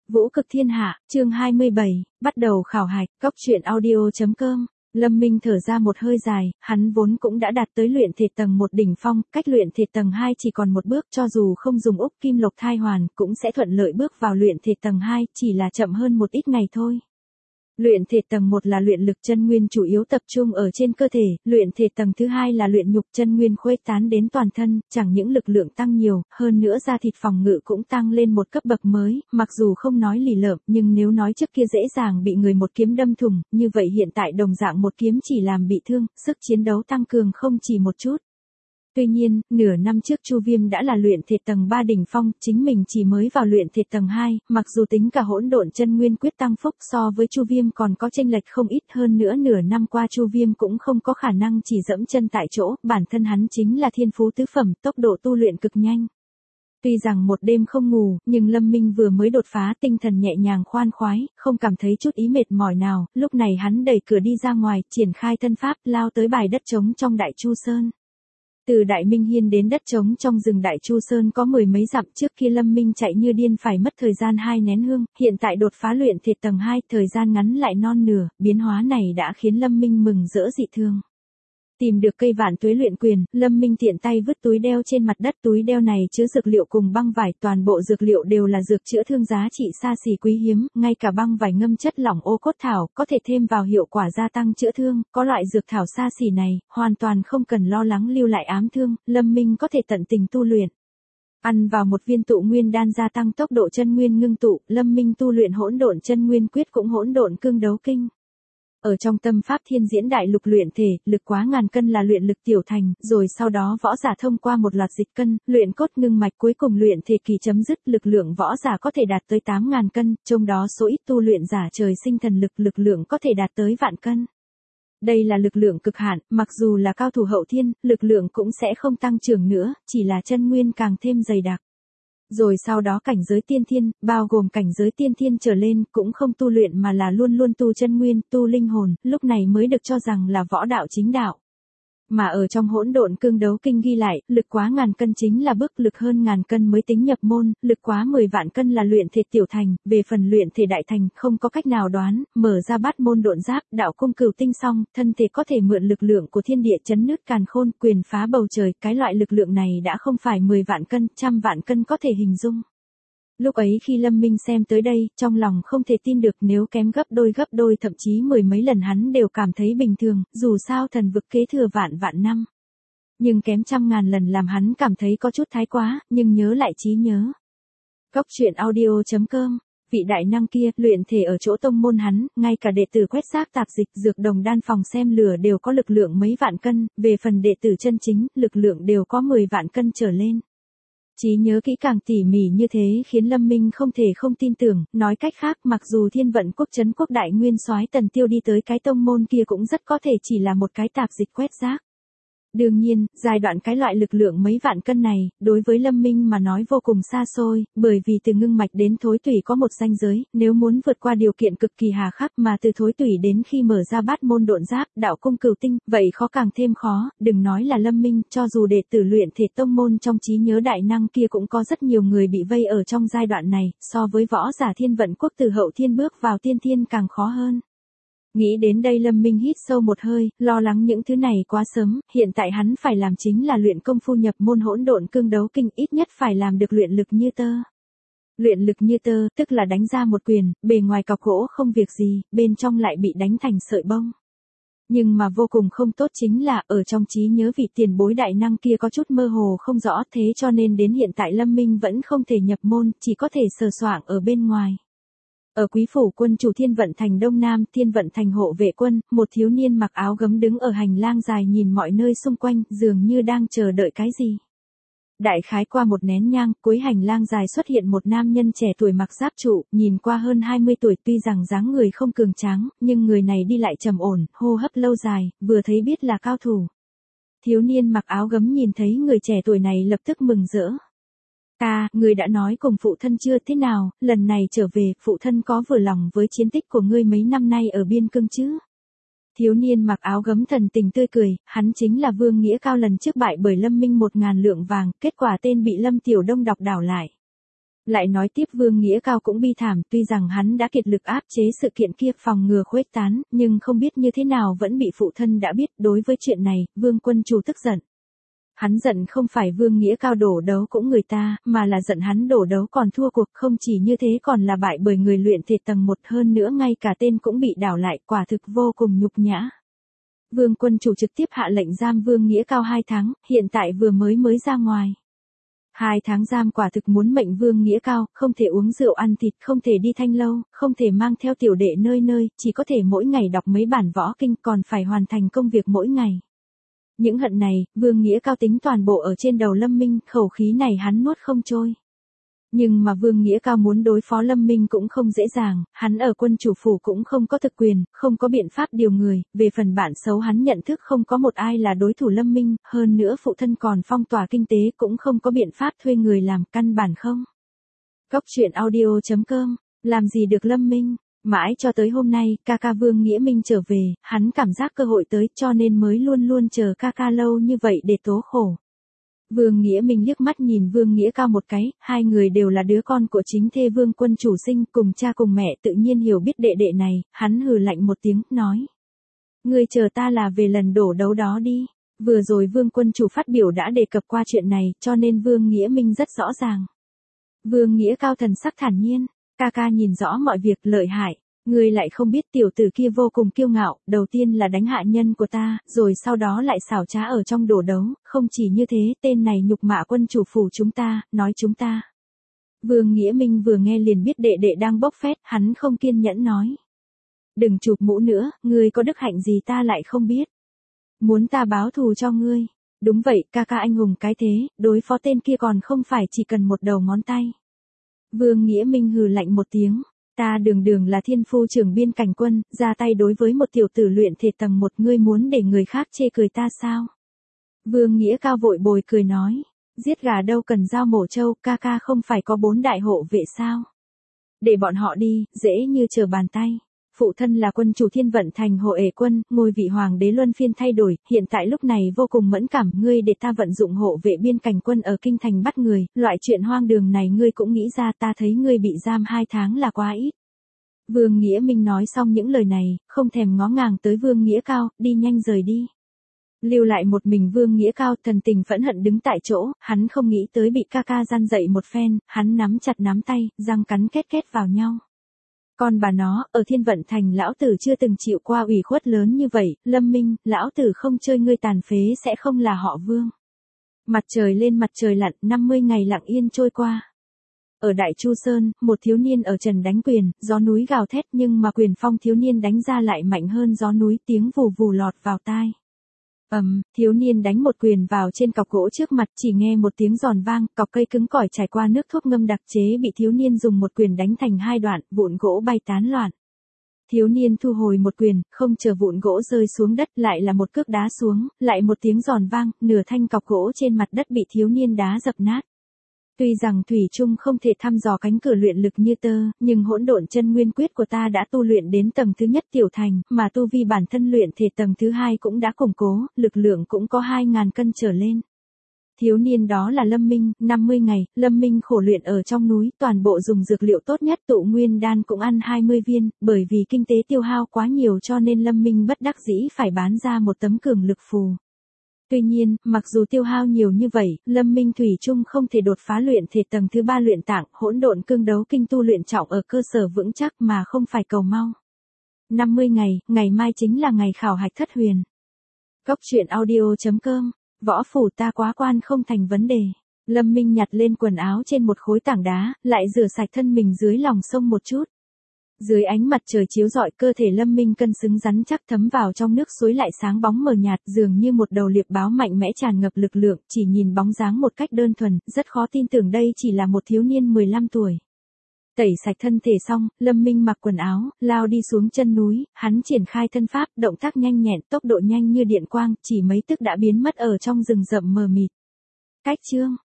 Vũ cực thiên hạ, chương 27, bắt đầu khảo hạch, cốc truyện audio.com. Lâm Minh thở ra một hơi dài, hắn vốn cũng đã đạt tới luyện thể tầng 1 đỉnh phong, cách luyện thể tầng 2 chỉ còn một bước, cho dù không dùng Úc Kim Lộc thai hoàn, cũng sẽ thuận lợi bước vào luyện thể tầng 2, chỉ là chậm hơn một ít ngày thôi. Luyện thể tầng 1 là luyện lực chân nguyên chủ yếu tập trung ở trên cơ thể, luyện thể tầng thứ 2 là luyện nhục chân nguyên khuếch tán đến toàn thân, chẳng những lực lượng tăng nhiều, hơn nữa da thịt phòng ngự cũng tăng lên một cấp bậc mới, mặc dù không nói lì lợm, nhưng nếu nói trước kia dễ dàng bị người một kiếm đâm thủng, như vậy hiện tại đồng dạng một kiếm chỉ làm bị thương, sức chiến đấu tăng cường không chỉ một chút. Tuy nhiên, nửa năm trước Chu Viêm đã là luyện thể tầng 3 đỉnh phong, chính mình chỉ mới vào luyện thể tầng 2, mặc dù tính cả hỗn độn chân nguyên quyết tăng phúc so với Chu Viêm còn có chênh lệch không ít, hơn nữa nửa năm qua Chu Viêm cũng không có khả năng chỉ dẫm chân tại chỗ, bản thân hắn chính là thiên phú tứ phẩm, tốc độ tu luyện cực nhanh. Tuy rằng một đêm không ngủ, nhưng Lâm Minh vừa mới đột phá, tinh thần nhẹ nhàng khoan khoái, không cảm thấy chút ý mệt mỏi nào, lúc này hắn đẩy cửa đi ra ngoài, triển khai thân pháp, lao tới bài đất trống trong Đại Chu Sơn. Từ Đại Minh Hiên đến đất trống trong rừng Đại Chu Sơn có mười mấy dặm, trước kia Lâm Minh chạy như điên phải mất thời gian 2 nén hương, hiện tại đột phá luyện thể tầng 2, thời gian ngắn lại non nửa, biến hóa này đã khiến Lâm Minh mừng rỡ dị thường. Tìm được cây vạn tuế luyện quyền, Lâm Minh tiện tay vứt túi đeo trên mặt đất, túi đeo này chứa dược liệu cùng băng vải, toàn bộ dược liệu đều là dược chữa thương giá trị xa xỉ quý hiếm, ngay cả băng vải ngâm chất lỏng ô cốt thảo, có thể thêm vào hiệu quả gia tăng chữa thương, có loại dược thảo xa xỉ này, hoàn toàn không cần lo lắng lưu lại ám thương, Lâm Minh có thể tận tình tu luyện. Ăn vào một viên tụ nguyên đan gia tăng tốc độ chân nguyên ngưng tụ, Lâm Minh tu luyện hỗn độn chân nguyên quyết cũng hỗn độn cương đấu kinh. Ở trong tâm pháp thiên diễn đại lục luyện thể, lực quá ngàn cân là luyện lực tiểu thành, rồi sau đó võ giả thông qua một loạt dịch cân, luyện cốt ngưng mạch, cuối cùng luyện thể kỳ chấm dứt, lực lượng võ giả có thể đạt tới 8.000 cân, trong đó số ít tu luyện giả trời sinh thần lực, lực lượng có thể đạt tới vạn cân. Đây là lực lượng cực hạn, mặc dù là cao thủ hậu thiên, lực lượng cũng sẽ không tăng trưởng nữa, chỉ là chân nguyên càng thêm dày đặc. Rồi sau đó cảnh giới tiên thiên, bao gồm cảnh giới tiên thiên trở lên, cũng không tu luyện mà là luôn luôn tu chân nguyên, tu linh hồn, lúc này mới được cho rằng là võ đạo chính đạo. Mà ở trong hỗn độn cương đấu kinh ghi lại, lực quá ngàn cân chính là bước, lực hơn ngàn cân mới tính nhập môn, lực quá 10 vạn cân là luyện thể tiểu thành, về phần luyện thể đại thành, không có cách nào đoán, mở ra bát môn độn giáp, đạo cung cửu tinh xong, thân thể có thể mượn lực lượng của thiên địa chấn nứt càn khôn, quyền phá bầu trời, cái loại lực lượng này đã không phải 10 vạn cân, trăm vạn cân có thể hình dung. Lúc ấy khi Lâm Minh xem tới đây, trong lòng không thể tin được, nếu kém gấp đôi thậm chí mười mấy lần hắn đều cảm thấy bình thường, dù sao thần vực kế thừa vạn năm. Nhưng kém trăm ngàn lần làm hắn cảm thấy có chút thái quá, nhưng nhớ lại trí nhớ. Cốc truyện audio.com. Vị đại năng kia, luyện thể ở chỗ tông môn hắn, ngay cả đệ tử quét xác tạp dịch, dược đồng đan phòng xem lửa đều có lực lượng mấy vạn cân, về phần đệ tử chân chính, lực lượng đều có 10 vạn cân trở lên. Trí nhớ kỹ càng tỉ mỉ như thế khiến Lâm Minh không thể không tin tưởng, nói cách khác mặc dù Thiên Vận Quốc trấn quốc đại nguyên soái Tần Tiêu đi tới cái tông môn kia cũng rất có thể chỉ là một cái tạp dịch quét rác. Đương nhiên, giai đoạn cái loại lực lượng mấy vạn cân này, đối với Lâm Minh mà nói vô cùng xa xôi, bởi vì từ ngưng mạch đến thối tủy có một ranh giới, nếu muốn vượt qua điều kiện cực kỳ hà khắc mà từ thối tủy đến khi mở ra bát môn độn giáp, đạo cung cửu tinh, vậy khó càng thêm khó, đừng nói là Lâm Minh, cho dù đệ tử luyện thể tông môn trong trí nhớ đại năng kia cũng có rất nhiều người bị vây ở trong giai đoạn này, so với võ giả Thiên Vận Quốc từ hậu thiên bước vào tiên thiên càng khó hơn. Nghĩ đến đây Lâm Minh hít sâu một hơi, lo lắng những thứ này quá sớm, hiện tại hắn phải làm chính là luyện công phu nhập môn hỗn độn cương đấu kinh, ít nhất phải làm được luyện lực như tơ. Luyện lực như tơ, tức là đánh ra một quyền, bề ngoài cọc gỗ không việc gì, bên trong lại bị đánh thành sợi bông. Nhưng mà vô cùng không tốt chính là, ở trong trí nhớ vị tiền bối đại năng kia có chút mơ hồ không rõ, thế cho nên đến hiện tại Lâm Minh vẫn không thể nhập môn, chỉ có thể sờ soạng ở bên ngoài. Ở Quý phủ quân chủ Thiên Vận Thành Đông Nam, Thiên Vận Thành hộ vệ quân, một thiếu niên mặc áo gấm đứng ở hành lang dài nhìn mọi nơi xung quanh, dường như đang chờ đợi cái gì. Đại khái qua một nén nhang, cuối hành lang dài xuất hiện một nam nhân trẻ tuổi mặc giáp trụ, nhìn qua hơn 20 tuổi, tuy rằng dáng người không cường tráng, nhưng người này đi lại trầm ổn, hô hấp lâu dài, vừa thấy biết là cao thủ. Thiếu niên mặc áo gấm nhìn thấy người trẻ tuổi này lập tức mừng rỡ. Người đã nói cùng phụ thân chưa, thế nào, lần này trở về, phụ thân có vừa lòng với chiến tích của ngươi mấy năm nay ở biên cương chứ? Thiếu niên mặc áo gấm thần tình tươi cười, hắn chính là Vương Nghĩa Cao lần trước bại bởi Lâm Minh 1000 lượng vàng, kết quả tên bị Lâm Tiểu Đông đọc đảo lại. Lại nói tiếp Vương Nghĩa Cao cũng bi thảm, tuy rằng hắn đã kiệt lực áp chế sự kiện kia phòng ngừa khuếch tán, nhưng không biết như thế nào vẫn bị phụ thân đã biết. Đối với chuyện này, Vương Quân Chủ tức giận. Hắn giận không phải Vương Nghĩa Cao đổ đấu cũng người ta, mà là giận hắn đổ đấu còn thua cuộc, không chỉ như thế còn là bại bởi người luyện thể tầng 1, hơn nữa ngay cả tên cũng bị đảo lại, quả thực vô cùng nhục nhã. Vương Quân Chủ trực tiếp hạ lệnh giam Vương Nghĩa Cao 2 tháng, hiện tại vừa mới ra ngoài. 2 tháng giam quả thực muốn mệnh Vương Nghĩa Cao, không thể uống rượu ăn thịt, không thể đi thanh lâu, không thể mang theo tiểu đệ nơi nơi, chỉ có thể mỗi ngày đọc mấy bản võ kinh, còn phải hoàn thành công việc mỗi ngày. Những hận này, Vương Nghĩa Cao tính toàn bộ ở trên đầu Lâm Minh, khẩu khí này hắn nuốt không trôi. Nhưng mà Vương Nghĩa Cao muốn đối phó Lâm Minh cũng không dễ dàng, hắn ở quân chủ phủ cũng không có thực quyền, không có biện pháp điều người, về phần bản xấu hắn nhận thức không có một ai là đối thủ Lâm Minh, hơn nữa phụ thân còn phong tỏa kinh tế cũng không có biện pháp thuê người làm, căn bản không. Cốc truyện audio.com, làm gì được Lâm Minh, mãi cho tới hôm nay, ca Vương Nghĩa Minh trở về, hắn cảm giác cơ hội tới cho nên mới luôn luôn chờ ca lâu như vậy để tố khổ. Vương Nghĩa Minh liếc mắt nhìn Vương Nghĩa Cao một cái, hai người đều là đứa con của chính thê Vương Quân Chủ sinh, cùng cha cùng mẹ tự nhiên hiểu biết đệ đệ này, hắn hừ lạnh một tiếng, nói. Ngươi chờ ta là về lần đổ đấu đó đi. Vừa rồi Vương Quân Chủ phát biểu đã đề cập qua chuyện này, cho nên Vương Nghĩa Minh rất rõ ràng. Vương Nghĩa Cao thần sắc thản nhiên, ca nhìn rõ mọi việc lợi hại. Ngươi lại không biết tiểu tử kia vô cùng kiêu ngạo, đầu tiên là đánh hạ nhân của ta, rồi sau đó lại xảo trá ở trong đổ đấu, không chỉ như thế, tên này nhục mạ quân chủ phủ chúng ta, nói chúng ta. Vương Nghĩa Minh vừa nghe liền biết đệ đệ đang bốc phét, hắn không kiên nhẫn nói. Đừng chụp mũ nữa, ngươi có đức hạnh gì ta lại không biết. Muốn ta báo thù cho ngươi. Đúng vậy, ca anh hùng cái thế, đối phó tên kia còn không phải chỉ cần một đầu ngón tay. Vương Nghĩa Minh hừ lạnh một tiếng. Ta đường là thiên phu trưởng biên cảnh quân, ra tay đối với một tiểu tử luyện thể tầng 1, ngươi muốn để người khác chê cười ta sao? Vương Nghĩa Cao vội bồi cười nói, giết gà đâu cần dao mổ trâu, ca không phải có 4 đại hộ vệ sao? Để bọn họ đi, dễ như trở bàn tay. Phụ thân là quân chủ Thiên Vận Thành hộ ể quân, ngôi vị hoàng đế luân phiên thay đổi, hiện tại lúc này vô cùng mẫn cảm, ngươi để ta vận dụng hộ vệ biên cảnh quân ở kinh thành bắt người, loại chuyện hoang đường này ngươi cũng nghĩ ra, ta thấy ngươi bị giam 2 tháng là quá ít. Vương Nghĩa Minh nói xong những lời này, không thèm ngó ngàng tới Vương Nghĩa Cao, đi nhanh rời đi. Lưu lại một mình Vương Nghĩa Cao thần tình phẫn hận đứng tại chỗ, hắn không nghĩ tới bị ca gian dậy một phen, hắn nắm chặt nắm tay, răng cắn kết vào nhau. Con bà nó, ở Thiên Vận Thành lão tử chưa từng chịu qua ủy khuất lớn như vậy, Lâm Minh, lão tử không chơi ngươi tàn phế sẽ không là họ Vương. Mặt trời lên mặt trời lặn, 50 ngày lặng yên trôi qua. Ở Đại Chu Sơn, một thiếu niên ở trần đánh quyền, gió núi gào thét nhưng mà quyền phong thiếu niên đánh ra lại mạnh hơn gió núi, tiếng vù vù lọt vào tai. Thiếu niên đánh một quyền vào trên cọc gỗ trước mặt, chỉ nghe một tiếng giòn vang, cọc cây cứng cỏi trải qua nước thuốc ngâm đặc chế bị thiếu niên dùng một quyền đánh thành 2 đoạn, vụn gỗ bay tán loạn. Thiếu niên thu hồi một quyền, không chờ vụn gỗ rơi xuống đất, lại là một cước đá xuống, lại một tiếng giòn vang, nửa thanh cọc gỗ trên mặt đất bị thiếu niên đá dập nát. Tuy rằng thủy chung không thể thăm dò cánh cửa luyện lực như tơ, nhưng hỗn độn chân nguyên quyết của ta đã tu luyện đến tầng thứ nhất tiểu thành, mà tu vi bản thân luyện thể tầng thứ 2 cũng đã củng cố, lực lượng cũng có 2.000 cân trở lên. Thiếu niên đó là Lâm Minh, 50 ngày, Lâm Minh khổ luyện ở trong núi, toàn bộ dùng dược liệu tốt nhất, tụ nguyên đan cũng ăn 20 viên, bởi vì kinh tế tiêu hao quá nhiều cho nên Lâm Minh bất đắc dĩ phải bán ra một tấm cường lực phù. Tuy nhiên, mặc dù tiêu hao nhiều như vậy, Lâm Minh thủy chung không thể đột phá luyện thể tầng thứ 3 luyện tạng, hỗn độn cương đấu kinh tu luyện trọng ở cơ sở vững chắc mà không phải cầu mau. 50 ngày, ngày mai chính là ngày khảo hạch thất huyền. Cốc truyện audio.com, võ phủ ta quá quan không thành vấn đề. Lâm Minh nhặt lên quần áo trên một khối tảng đá, lại rửa sạch thân mình dưới lòng sông một chút. Dưới ánh mặt trời chiếu rọi, cơ thể Lâm Minh cân xứng rắn chắc thấm vào trong nước suối lại sáng bóng mờ nhạt, dường như một đầu liệp báo mạnh mẽ tràn ngập lực lượng, chỉ nhìn bóng dáng một cách đơn thuần, rất khó tin tưởng đây chỉ là một thiếu niên 15 tuổi. Tẩy sạch thân thể xong, Lâm Minh mặc quần áo, lao đi xuống chân núi, hắn triển khai thân pháp, động tác nhanh nhẹn, tốc độ nhanh như điện quang, chỉ mấy tức đã biến mất ở trong rừng rậm mờ mịt. Cách chương